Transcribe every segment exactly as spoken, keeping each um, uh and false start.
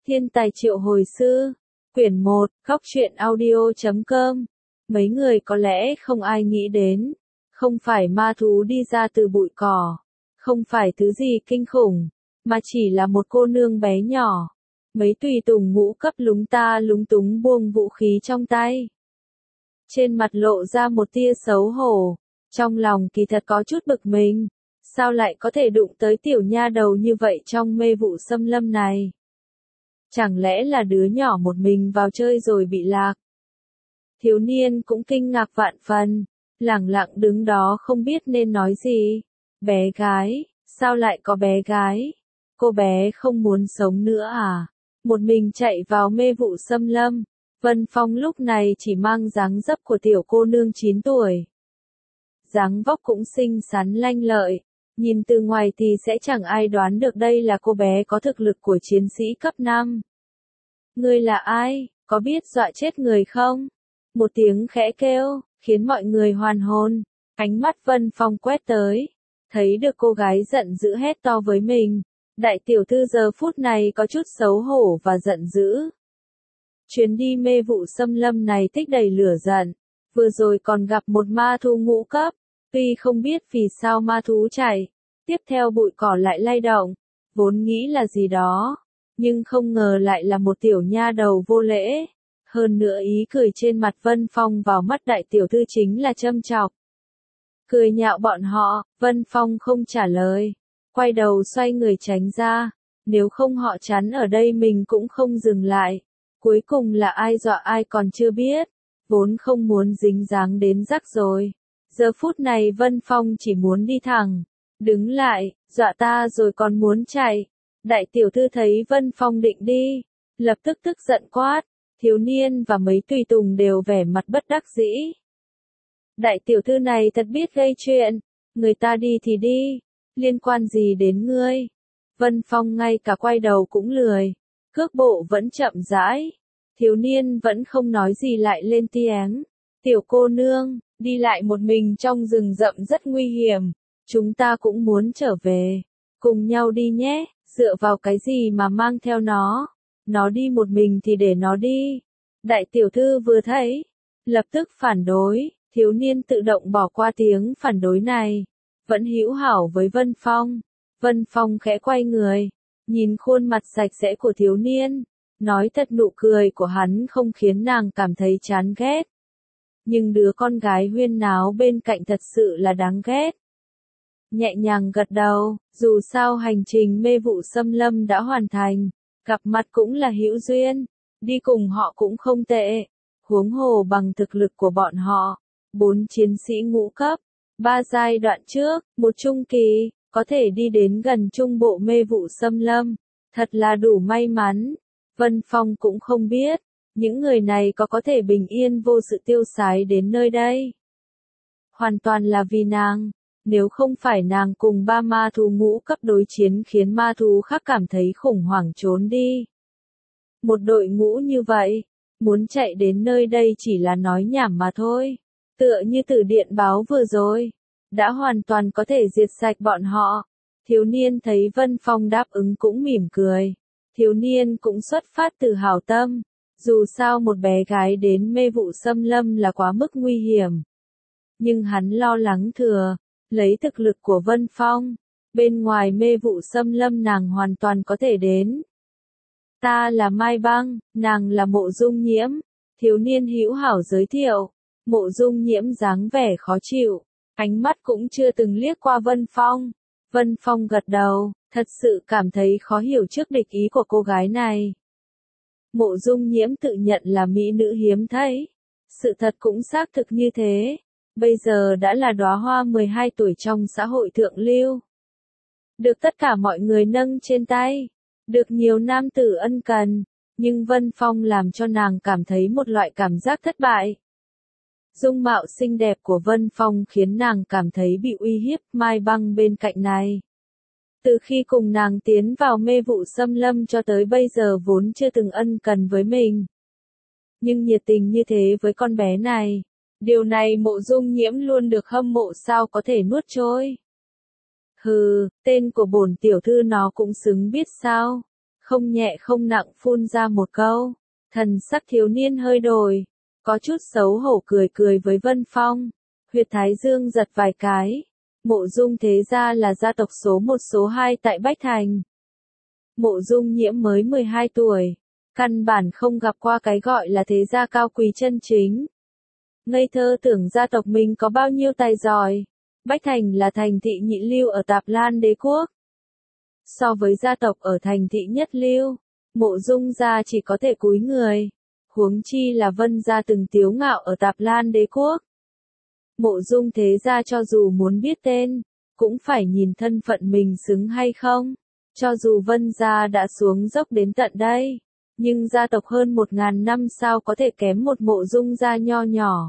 Thiên tài triệu hồi sư, quyển một, góc truyện audio chấm com. Mấy người có lẽ không ai nghĩ đến, không phải ma thú đi ra từ bụi cỏ, không phải thứ gì kinh khủng, mà chỉ là một cô nương bé nhỏ. Mấy tùy tùng ngũ cấp lúng ta lúng túng buông vũ khí trong tay. Trên mặt lộ ra một tia xấu hổ, trong lòng kỳ thật có chút bực mình. Sao lại có thể đụng tới tiểu nha đầu như vậy trong mê vụ xâm lâm này? Chẳng lẽ là đứa nhỏ một mình vào chơi rồi bị lạc? Thiếu niên cũng kinh ngạc vạn phần, lẳng lặng đứng đó không biết nên nói gì. Bé gái, sao lại có bé gái? Cô bé không muốn sống nữa à? Một mình chạy vào mê vụ xâm lâm. Vân Phong lúc này chỉ mang dáng dấp của tiểu cô nương chín tuổi. Dáng vóc cũng xinh xắn lanh lợi. Nhìn từ ngoài thì sẽ chẳng ai đoán được đây là cô bé có thực lực của chiến sĩ cấp năm. Ngươi là ai, có biết dọa chết người không? Một tiếng khẽ kêu, khiến mọi người hoàn hồn. Ánh mắt Vân Phong quét tới. Thấy được cô gái giận dữ hét to với mình. Đại tiểu thư giờ phút này có chút xấu hổ và giận dữ. Chuyến đi mê vụ xâm lâm này tích đầy lửa giận. Vừa rồi còn gặp một ma thú ngũ cấp. Tuy không biết vì sao ma thú chạy, tiếp theo bụi cỏ lại lay động, vốn nghĩ là gì đó, nhưng không ngờ lại là một tiểu nha đầu vô lễ. Hơn nữa ý cười trên mặt Vân Phong vào mắt đại tiểu thư chính là châm chọc. Cười nhạo bọn họ, Vân Phong không trả lời, quay đầu xoay người tránh ra, nếu không họ chắn ở đây mình cũng không dừng lại. Cuối cùng là ai dọa ai còn chưa biết, vốn không muốn dính dáng đến rắc rối. Giờ phút này Vân Phong chỉ muốn đi thẳng, đứng lại, dọa ta rồi còn muốn chạy. Đại tiểu thư thấy Vân Phong định đi, lập tức tức giận quát, thiếu niên và mấy tùy tùng đều vẻ mặt bất đắc dĩ. Đại tiểu thư này thật biết gây chuyện, người ta đi thì đi, liên quan gì đến ngươi? Vân Phong ngay cả quay đầu cũng lười, cước bộ vẫn chậm rãi, thiếu niên vẫn không nói gì lại lên tiếng, tiểu cô nương. Đi lại một mình trong rừng rậm rất nguy hiểm, chúng ta cũng muốn trở về, cùng nhau đi nhé, dựa vào cái gì mà mang theo nó, nó đi một mình thì để nó đi. Đại tiểu thư vừa thấy, lập tức phản đối, thiếu niên tự động bỏ qua tiếng phản đối này, vẫn hữu hảo với Vân Phong. Vân Phong khẽ quay người, nhìn khuôn mặt sạch sẽ của thiếu niên, nói thật nụ cười của hắn không khiến nàng cảm thấy chán ghét. Nhưng đứa con gái huyên náo bên cạnh thật sự là đáng ghét. Nhẹ nhàng gật đầu, dù sao hành trình mê vụ xâm lâm đã hoàn thành, gặp mặt cũng là hữu duyên, đi cùng họ cũng không tệ, huống hồ bằng thực lực của bọn họ, bốn chiến sĩ ngũ cấp, ba giai đoạn trước, một trung kỳ, có thể đi đến gần trung bộ mê vụ xâm lâm, thật là đủ may mắn. Vân Phong cũng không biết. Những người này có có thể bình yên vô sự tiêu sái đến nơi đây. Hoàn toàn là vì nàng, nếu không phải nàng cùng ba ma thú ngũ cấp đối chiến khiến ma thú khác cảm thấy khủng hoảng trốn đi. Một đội ngũ như vậy, muốn chạy đến nơi đây chỉ là nói nhảm mà thôi. Tựa như từ điện báo vừa rồi, đã hoàn toàn có thể diệt sạch bọn họ. Thiếu niên thấy Vân Phong đáp ứng cũng mỉm cười. Thiếu niên cũng xuất phát từ hảo tâm. Dù sao một bé gái đến mê vụ xâm lâm là quá mức nguy hiểm. Nhưng hắn lo lắng thừa, lấy thực lực của Vân Phong, bên ngoài mê vụ xâm lâm nàng hoàn toàn có thể đến. Ta là Mai Băng, nàng là Mộ Dung Nhiễm, thiếu niên hữu hảo giới thiệu. Mộ Dung Nhiễm dáng vẻ khó chịu, ánh mắt cũng chưa từng liếc qua Vân Phong. Vân Phong gật đầu, thật sự cảm thấy khó hiểu trước địch ý của cô gái này. Mộ Dung Nhiễm tự nhận là mỹ nữ hiếm thấy. Sự thật cũng xác thực như thế. Bây giờ đã là đóa hoa mười hai tuổi trong xã hội thượng lưu. Được tất cả mọi người nâng trên tay. Được nhiều nam tử ân cần. Nhưng Vân Phong làm cho nàng cảm thấy một loại cảm giác thất bại. Dung mạo xinh đẹp của Vân Phong khiến nàng cảm thấy bị uy hiếp. Mai Băng bên cạnh này. Từ khi cùng nàng tiến vào mê vụ xâm lâm cho tới bây giờ vốn chưa từng ân cần với mình. Nhưng nhiệt tình như thế với con bé này, điều này Mộ Dung Nhiễm luôn được hâm mộ sao có thể nuốt trôi. Hừ, tên của bổn tiểu thư nó cũng xứng biết sao. không nhẹ không nặng phun ra một câu. Thần sắc thiếu niên hơi đổi, có chút xấu hổ cười cười với Vân Phong. Huyệt thái dương giật vài cái. Mộ Dung thế gia là gia tộc số một số hai tại Bách Thành. Mộ Dung Nhiễm mới mười hai tuổi, căn bản không gặp qua cái gọi là thế gia cao quý chân chính. Ngây thơ tưởng gia tộc mình có bao nhiêu tài giỏi. Bách Thành là thành thị nhị lưu ở Tạp Lan Đế quốc. So với gia tộc ở thành thị nhất lưu, Mộ Dung gia chỉ có thể cúi người. Huống chi là Vân gia từng tiếu ngạo ở Tạp Lan Đế quốc. Mộ Dung thế gia cho dù muốn biết tên, cũng phải nhìn thân phận mình xứng hay không. Cho dù Vân gia đã xuống dốc đến tận đây, nhưng gia tộc hơn một ngàn năm sao có thể kém một Mộ Dung gia nho nhỏ.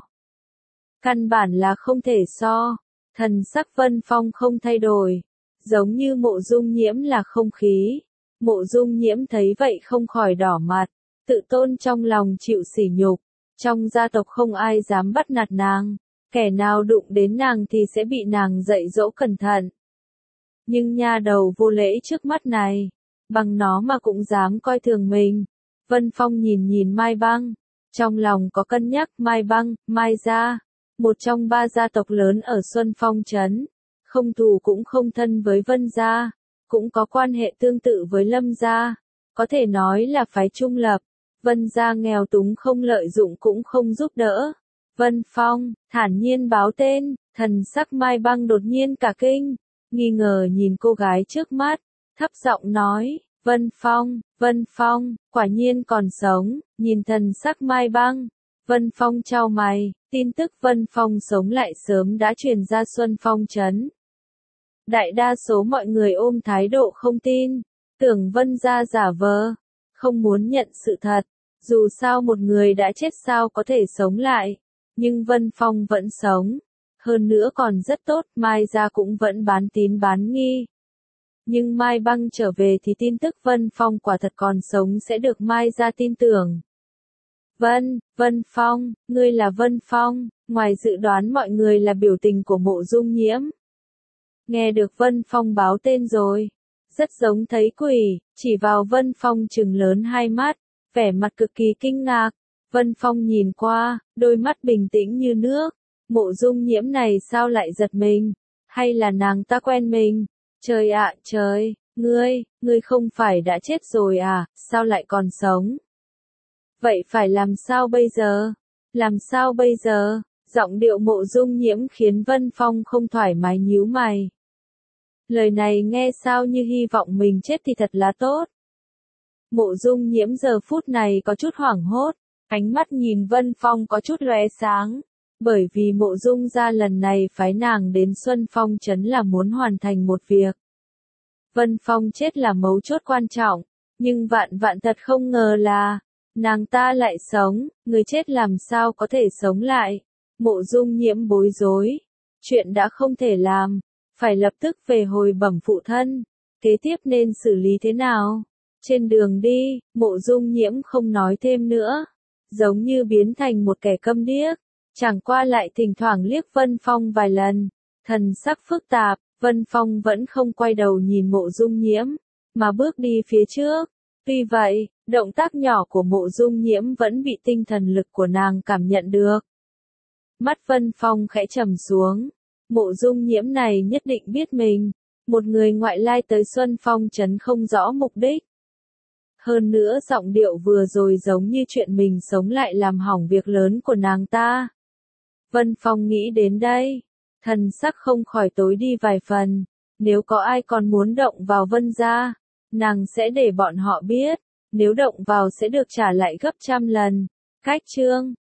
Căn bản là không thể so. Thần sắc Vân Phong không thay đổi, giống như Mộ Dung Nhiễm là không khí. Mộ Dung Nhiễm thấy vậy không khỏi đỏ mặt, tự tôn trong lòng chịu sỉ nhục. Trong gia tộc không ai dám bắt nạt nàng, kẻ nào đụng đến nàng thì sẽ bị nàng dạy dỗ cẩn thận. Nhưng nha đầu vô lễ trước mắt này, bằng nó mà cũng dám coi thường mình. Vân Phong nhìn nhìn Mai Băng, trong lòng có cân nhắc. Mai Băng, Mai gia, một trong ba gia tộc lớn ở Xuân Phong Trấn, không thù cũng không thân với Vân gia, cũng có quan hệ tương tự với Lâm gia, có thể nói là phái trung lập. Vân gia nghèo túng không lợi dụng cũng không giúp đỡ. Vân Phong thản nhiên báo tên. Thần sắc Mai Băng đột nhiên cả kinh, nghi ngờ nhìn cô gái trước mắt, thấp giọng nói, Vân Phong, Vân Phong, quả nhiên còn sống. Nhìn thần sắc Mai Băng, Vân Phong chau mày, tin tức Vân Phong sống lại sớm đã truyền ra Xuân Phong Trấn. Đại đa số mọi người ôm thái độ không tin, tưởng Vân gia giả vờ, không muốn nhận sự thật. Dù sao một người đã chết sao có thể sống lại, nhưng Vân Phong vẫn sống. Hơn nữa còn rất tốt, Mai gia cũng vẫn bán tín bán nghi. Nhưng Mai Băng trở về thì tin tức Vân Phong quả thật còn sống sẽ được Mai gia tin tưởng. Vân, Vân Phong, ngươi là Vân Phong. Ngoài dự đoán mọi người là biểu tình của Mộ Dung Nhiễm. Nghe được Vân Phong báo tên rồi, rất giống thấy quỷ, chỉ vào Vân Phong trừng lớn hai mắt, vẻ mặt cực kỳ kinh ngạc. Vân Phong nhìn qua, đôi mắt bình tĩnh như nước. Mộ Dung Nhiễm này sao lại giật mình? Hay là nàng ta quen mình? Trời ạ, trời, ngươi, ngươi không phải đã chết rồi à, sao lại còn sống? Vậy phải làm sao bây giờ? Làm sao bây giờ? Giọng điệu Mộ Dung Nhiễm khiến Vân Phong không thoải mái nhíu mày. Lời này nghe sao như hy vọng mình chết thì thật là tốt. Mộ Dung Nhiễm giờ phút này có chút hoảng hốt, ánh mắt nhìn Vân Phong có chút lóe sáng, bởi vì Mộ Dung gia lần này phái nàng đến Xuân Phong Trấn là muốn hoàn thành một việc. Vân Phong chết là mấu chốt quan trọng, nhưng vạn vạn thật không ngờ là nàng ta lại sống. Người chết làm sao có thể sống lại? Mộ Dung Nhiễm bối rối, chuyện đã không thể làm, phải lập tức về hồi bẩm phụ thân. Kế tiếp nên xử lý thế nào? Trên đường đi, Mộ Dung Nhiễm không nói thêm nữa, giống như biến thành một kẻ câm điếc, chẳng qua lại thỉnh thoảng liếc Vân Phong vài lần, thần sắc phức tạp. Vân Phong vẫn không quay đầu nhìn Mộ Dung Nhiễm, mà bước đi phía trước. Tuy vậy, động tác nhỏ của Mộ Dung Nhiễm vẫn bị tinh thần lực của nàng cảm nhận được. Mắt Vân Phong khẽ trầm xuống, Mộ Dung Nhiễm này nhất định biết mình, một người ngoại lai tới Xuân Phong Trấn không rõ mục đích. Hơn nữa giọng điệu vừa rồi giống như chuyện mình sống lại làm hỏng việc lớn của nàng ta. Vân Phong nghĩ đến đây, thần sắc không khỏi tối đi vài phần. Nếu có ai còn muốn động vào Vân gia, nàng sẽ để bọn họ biết, nếu động vào sẽ được trả lại gấp trăm lần. Cách chương